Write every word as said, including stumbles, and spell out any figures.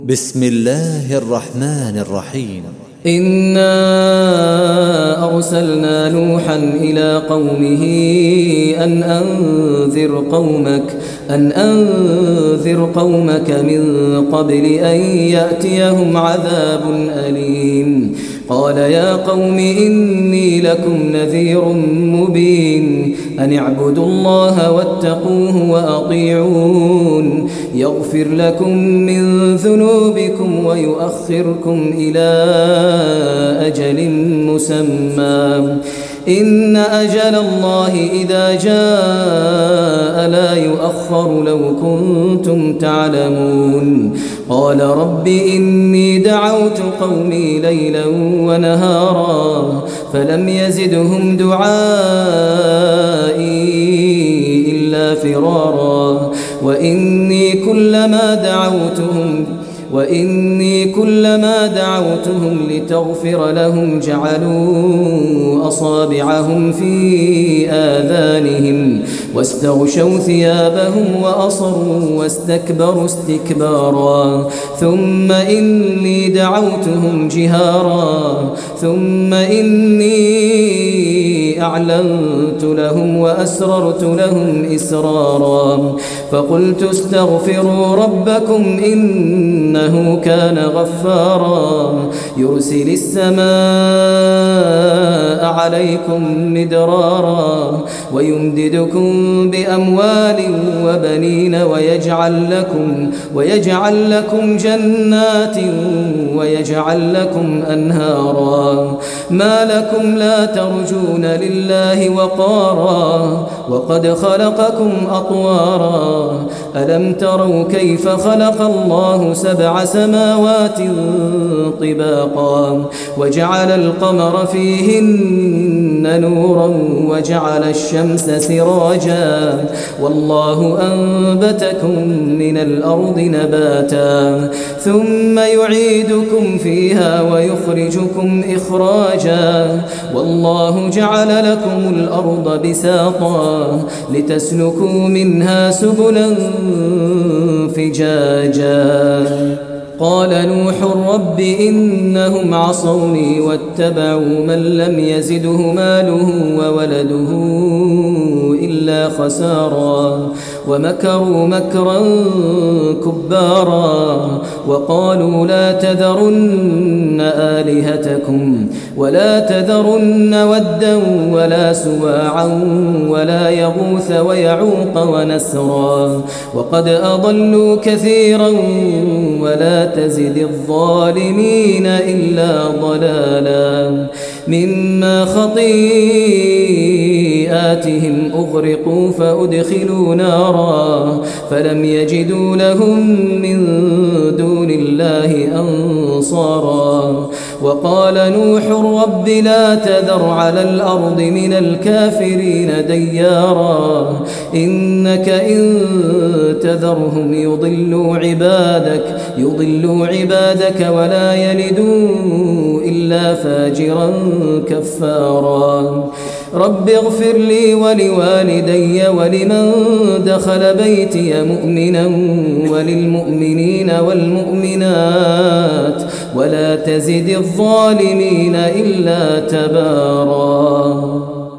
بسم الله الرحمن الرحيم. إنا أرسلنا نوحا إلى قومه أن أنذر قومك أن أنذر قومك من قبل أن يأتيهم عذاب أليم. قال يا قوم إني لكم نذير مبين أن اعبدوا الله واتقوه وأطيعون يغفر لكم من ذنوبكم ويؤخركم إلى أجل مسمى إن أجل الله إذا جاء لا يؤخر لو كنتم تعلمون. قال رب إني دعوت قومي ليلا ونهارا فلم يزدهم دعائي إلا فرارا وإني كلما دعوتهم وإني كلما دعوتهم لتغفر لهم جعلوا أصابعهم في آذانهم واستغشوا ثيابهم وأصروا واستكبروا استكبارا ثم إني دعوتهم جهارا ثم إني أعلنت لهم وأسررت لهم إسرارا فقلت استغفروا ربكم إنه كان غفارا يرسل السماء عليكم مدرارا ويمددكم بأموال وبنين ويجعل لكم, ويجعل لكم جنات ويجعل لكم أنهارا ما لكم لا ترجون لله وقارا وقد خلقكم أطوارا ألم تروا كيف خلق الله سبع سماوات طباقا وجعل القمر فيهن نورا وجعل الشمس سراجا والله أنبتكم من الأرض نباتا ثم يعيدكم فيها ويخرجكم إخراجا والله جعل لكم الأرض بساطا لتسلكوا منها سبلا فجاجا. قال نوح رب إنهم عصوني واتبعوا من لم يزده ماله وولده إلا خسارا ومكروا مكرا كبارا وقالوا لا تذرن آلهتكم ولا تذرن ودا ولا سواعا ولا يغوث ويعوق ونسرا وقد أضلوا كثيرا ولا تزد الظالمين إلا ضلالا مما خطيئاتهم أغرقوا فأدخلوا نارا فلم يجدوا لهم من دون الله أنصارا وقال نوح رب لا تذر على الأرض من الكافرين ديارا إنك إن تذرهم يضلوا عبادك يضلوا عبادك ولا يلدوا إلا فاجرا كفارا رب اغفر لي ولوالدي ولمن دخل بيتي مؤمنا وللمؤمنين والمؤمنات ولا تزد الظالمين إلا تبارا.